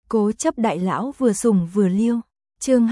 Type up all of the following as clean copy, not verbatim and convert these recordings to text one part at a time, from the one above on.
Cố chấp đại lão vừa sủng vừa liêu. Chương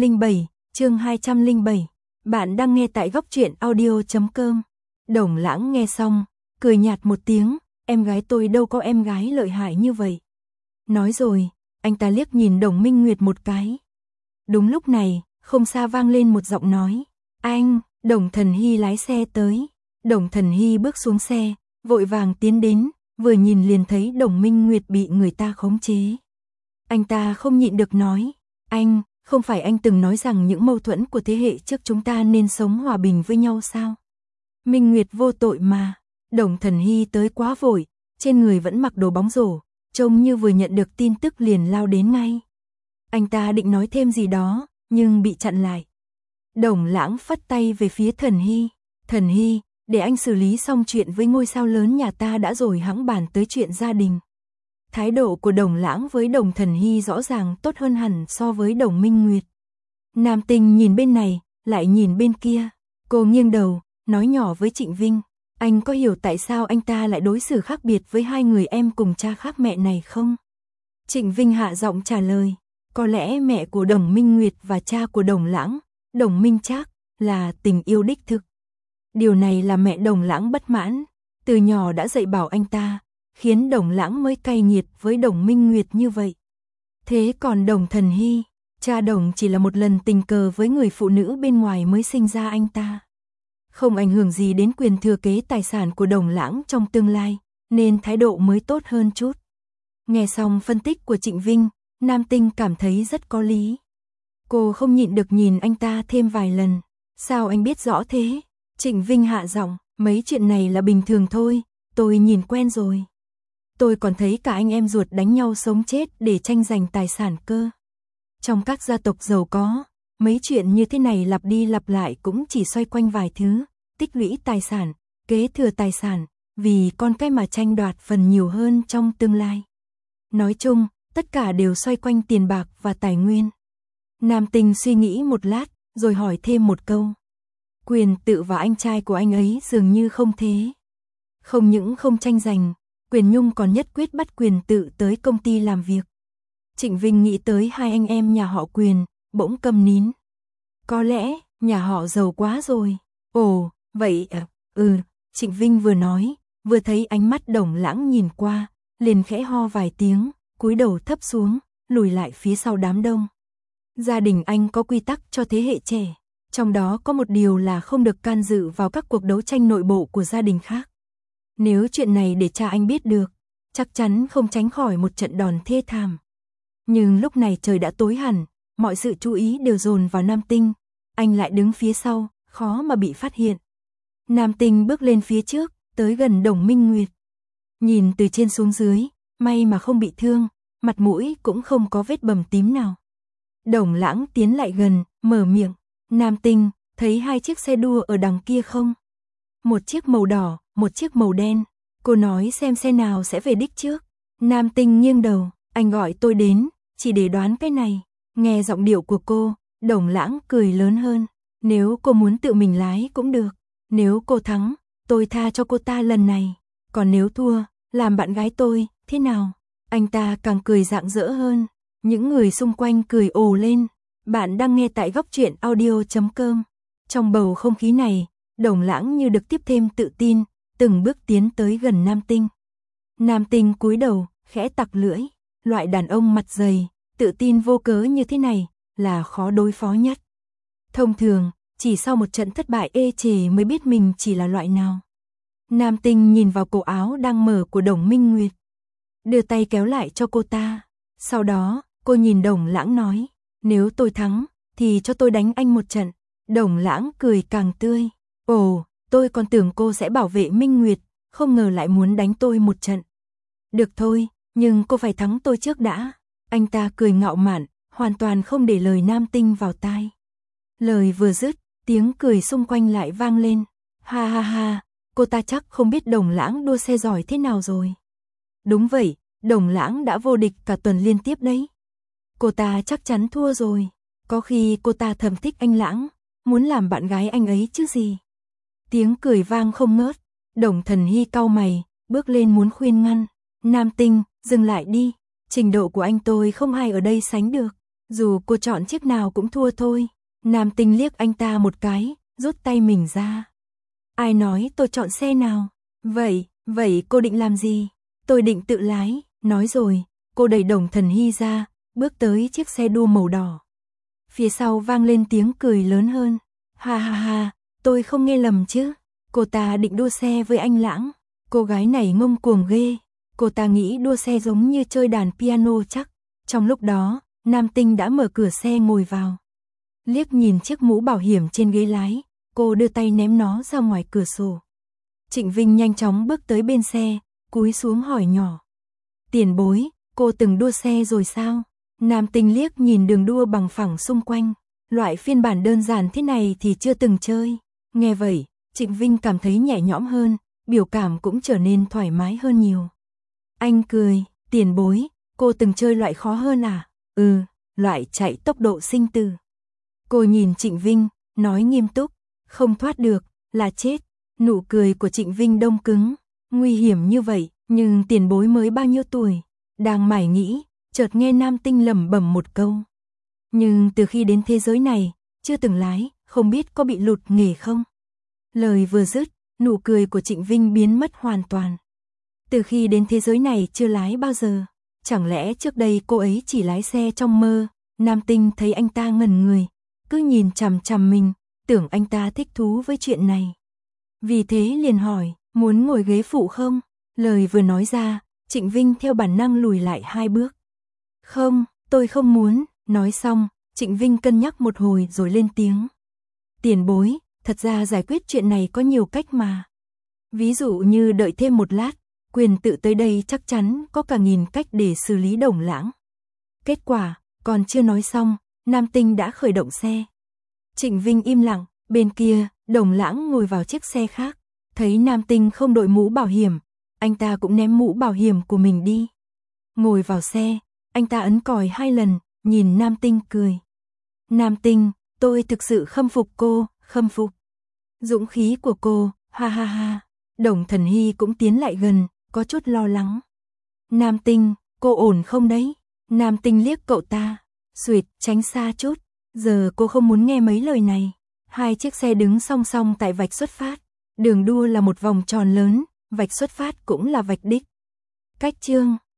207. Bạn đang nghe tại góc truyện audio.com. Đồng Lãng nghe xong, cười nhạt một tiếng, em gái tôi đâu có em gái lợi hại như vậy. Nói rồi, anh ta liếc nhìn Đồng Minh Nguyệt một cái. Đúng lúc này, không xa vang lên một giọng nói. Anh, Đồng Thần Hy lái xe tới. Đồng Thần Hy bước xuống xe, vội vàng tiến đến, vừa nhìn liền thấy Đồng Minh Nguyệt bị người ta khống chế. Anh ta không nhịn được nói, anh, không phải anh từng nói rằng những mâu thuẫn của thế hệ trước chúng ta nên sống hòa bình với nhau sao? Minh Nguyệt vô tội mà. Đồng Thần Hy tới quá vội, trên người vẫn mặc đồ bóng rổ, trông như vừa nhận được tin tức liền lao đến ngay. Anh ta định nói thêm gì đó, nhưng bị chặn lại. Đồng Lãng phất tay về phía Thần Hy. Thần Hy, để anh xử lý xong chuyện với ngôi sao lớn nhà ta đã rồi hẵng bàn tới chuyện gia đình. Thái độ của Đồng Lãng với Đồng Thần Hy rõ ràng tốt hơn hẳn so với Đồng Minh Nguyệt. Nam Tinh nhìn bên này, lại nhìn bên kia. Cô nghiêng đầu, nói nhỏ với Trịnh Vinh. Anh có hiểu tại sao anh ta lại đối xử khác biệt với hai người em cùng cha khác mẹ này không? Trịnh Vinh hạ giọng trả lời. Có lẽ mẹ của Đồng Minh Nguyệt và cha của Đồng Lãng, Đồng Minh Trác, là tình yêu đích thực. Điều này là mẹ Đồng Lãng bất mãn. Từ nhỏ đã dạy bảo anh ta, khiến Đồng Lãng mới cay nghiệt với Đồng Minh Nguyệt như vậy. Thế còn Đồng Thần Hy, cha Đồng chỉ là một lần tình cờ với người phụ nữ bên ngoài mới sinh ra anh ta. Không ảnh hưởng gì đến quyền thừa kế tài sản của Đồng Lãng trong tương lai, nên thái độ mới tốt hơn chút. Nghe xong phân tích của Trịnh Vinh, Nam Tinh cảm thấy rất có lý. Cô không nhịn được nhìn anh ta thêm vài lần. Sao anh biết rõ thế? Trịnh Vinh hạ giọng, mấy chuyện này là bình thường thôi, tôi nhìn quen rồi. Tôi còn thấy cả anh em ruột đánh nhau sống chết để tranh giành tài sản cơ. Trong các gia tộc giàu có, mấy chuyện như thế này lặp đi lặp lại cũng chỉ xoay quanh vài thứ, tích lũy tài sản, kế thừa tài sản, vì con cái mà tranh đoạt phần nhiều hơn trong tương lai. Nói chung, tất cả đều xoay quanh tiền bạc và tài nguyên. Nam Tinh suy nghĩ một lát, rồi hỏi thêm một câu. Quyền Tự và anh trai của anh ấy dường như không thế. Không những không tranh giành, Quyền Nhung còn nhất quyết bắt Quyền Tự tới công ty làm việc. Trịnh Vinh nghĩ tới hai anh em nhà họ Quyền, bỗng câm nín. Có lẽ, nhà họ giàu quá rồi. Ồ, vậy à? Trịnh Vinh vừa nói, vừa thấy ánh mắt Đồng Lãng nhìn qua, liền khẽ ho vài tiếng, cúi đầu thấp xuống, lùi lại phía sau đám đông. Gia đình anh có quy tắc cho thế hệ trẻ, trong đó có một điều là không được can dự vào các cuộc đấu tranh nội bộ của gia đình khác. Nếu chuyện này để cha anh biết được, chắc chắn không tránh khỏi một trận đòn thê thảm. Nhưng lúc này trời đã tối hẳn, mọi sự chú ý đều dồn vào Nam Tinh, anh lại đứng phía sau, khó mà bị phát hiện. Nam Tinh bước lên phía trước, tới gần Đồng Minh Nguyệt. Nhìn từ trên xuống dưới, may mà không bị thương, mặt mũi cũng không có vết bầm tím nào. Đồng Lãng tiến lại gần, mở miệng. Nam Tinh, thấy hai chiếc xe đua ở đằng kia không? Một chiếc màu đỏ, một chiếc màu đen. Cô nói xem xe nào sẽ về đích trước. Nam Tinh nghiêng đầu, anh gọi tôi đến, chỉ để đoán cái này. Nghe giọng điệu của cô, Đồng Lãng cười lớn hơn. Nếu cô muốn tự mình lái cũng được. Nếu cô thắng, tôi tha cho cô ta lần này. Còn nếu thua, làm bạn gái tôi, thế nào? Anh ta càng cười rạng rỡ hơn. Những người xung quanh cười ồ lên. Bạn đang nghe tại góc truyện audio.com. Trong bầu không khí này, Đồng Lãng như được tiếp thêm tự tin, từng bước tiến tới gần Nam Tinh. Nam Tinh cúi đầu, khẽ tặc lưỡi. Loại đàn ông mặt dày, tự tin vô cớ như thế này, là khó đối phó nhất. Thông thường, chỉ sau một trận thất bại ê chề mới biết mình chỉ là loại nào. Nam Tinh nhìn vào cổ áo đang mở của Đồng Minh Nguyệt. Đưa tay kéo lại cho cô ta. Sau đó, cô nhìn Đồng Lãng nói. Nếu tôi thắng, thì cho tôi đánh anh một trận. Đồng Lãng cười càng tươi. Ồ, tôi còn tưởng cô sẽ bảo vệ Minh Nguyệt, không ngờ lại muốn đánh tôi một trận. Được thôi, nhưng cô phải thắng tôi trước đã. Anh ta cười ngạo mạn, hoàn toàn không để lời Nam Tinh vào tai. Lời vừa dứt, tiếng cười xung quanh lại vang lên. Ha ha ha, cô ta chắc không biết Đồng Lãng đua xe giỏi thế nào rồi. Đúng vậy, Đồng Lãng đã vô địch cả tuần liên tiếp đấy. Cô ta chắc chắn thua rồi. Có khi cô ta thầm thích anh Lãng, muốn làm bạn gái anh ấy chứ gì. Tiếng cười vang không ngớt. Đồng Thần Hy cau mày, bước lên muốn khuyên ngăn. Nam Tinh, dừng lại đi. Trình độ của anh tôi không ai ở đây sánh được, dù cô chọn chiếc nào cũng thua thôi. Nam Tinh liếc anh ta một cái, rút tay mình ra. Ai nói tôi chọn xe nào? Vậy cô định làm gì? Tôi định tự lái, nói rồi, cô đẩy Đồng Thần Hy ra, bước tới chiếc xe đua màu đỏ. Phía sau vang lên tiếng cười lớn hơn. Ha ha ha, tôi không nghe lầm chứ? Cô ta định đua xe với anh Lãng. Cô gái này ngông cuồng ghê. Cô ta nghĩ đua xe giống như chơi đàn piano chắc. Trong lúc đó, Nam Tinh đã mở cửa xe ngồi vào. Liếc nhìn chiếc mũ bảo hiểm trên ghế lái, cô đưa tay ném nó ra ngoài cửa sổ. Trịnh Vinh nhanh chóng bước tới bên xe, cúi xuống hỏi nhỏ. Tiền bối, cô từng đua xe rồi sao? Nam Tinh liếc nhìn đường đua bằng phẳng xung quanh. Loại phiên bản đơn giản thế này thì chưa từng chơi. Nghe vậy, Trịnh Vinh cảm thấy nhẹ nhõm hơn, biểu cảm cũng trở nên thoải mái hơn nhiều. Anh cười, tiền bối, cô từng chơi loại khó hơn à? Loại chạy tốc độ sinh tử. Cô nhìn Trịnh Vinh, nói nghiêm túc, không thoát được, là chết. Nụ cười của Trịnh Vinh đông cứng, nguy hiểm như vậy, nhưng tiền bối mới bao nhiêu tuổi? Đang mải nghĩ, chợt nghe Nam Tinh lẩm bẩm một câu. Nhưng từ khi đến thế giới này, chưa từng lái, không biết có bị lụt nghề không? Lời vừa dứt, nụ cười của Trịnh Vinh biến mất hoàn toàn. Từ khi đến thế giới này chưa lái bao giờ, chẳng lẽ trước đây cô ấy chỉ lái xe trong mơ? Nam Tinh thấy anh ta ngẩn người, cứ nhìn chằm chằm mình, tưởng anh ta thích thú với chuyện này. Vì thế liền hỏi, muốn ngồi ghế phụ không? Lời vừa nói ra, Trịnh Vinh theo bản năng lùi lại 2 bước. Không, tôi không muốn. Nói xong, Trịnh Vinh cân nhắc một hồi rồi lên tiếng. Tiền bối, thật ra giải quyết chuyện này có nhiều cách mà. Ví dụ như đợi thêm một lát, quyền tự tới đây chắc chắn có cả nghìn cách để xử lý Đồng Lãng. Kết quả, còn chưa nói xong, Nam Tinh đã khởi động xe. Trịnh Vinh im lặng, bên kia, Đồng Lãng ngồi vào chiếc xe khác. Thấy Nam Tinh không đội mũ bảo hiểm, anh ta cũng ném mũ bảo hiểm của mình đi. Ngồi vào xe, anh ta ấn còi 2 lần, nhìn Nam Tinh cười. Nam Tinh, tôi thực sự khâm phục cô, khâm phục dũng khí của cô, ha ha ha. Đồng Thần Hy cũng tiến lại gần, có chút lo lắng. Nam Tinh, cô ổn không đấy? Nam Tinh liếc cậu ta, xuỵt, tránh xa chút. Giờ cô không muốn nghe mấy lời này. 2 chiếc xe đứng song song tại vạch xuất phát. Đường đua là một vòng tròn lớn, vạch xuất phát cũng là vạch đích. Cách chương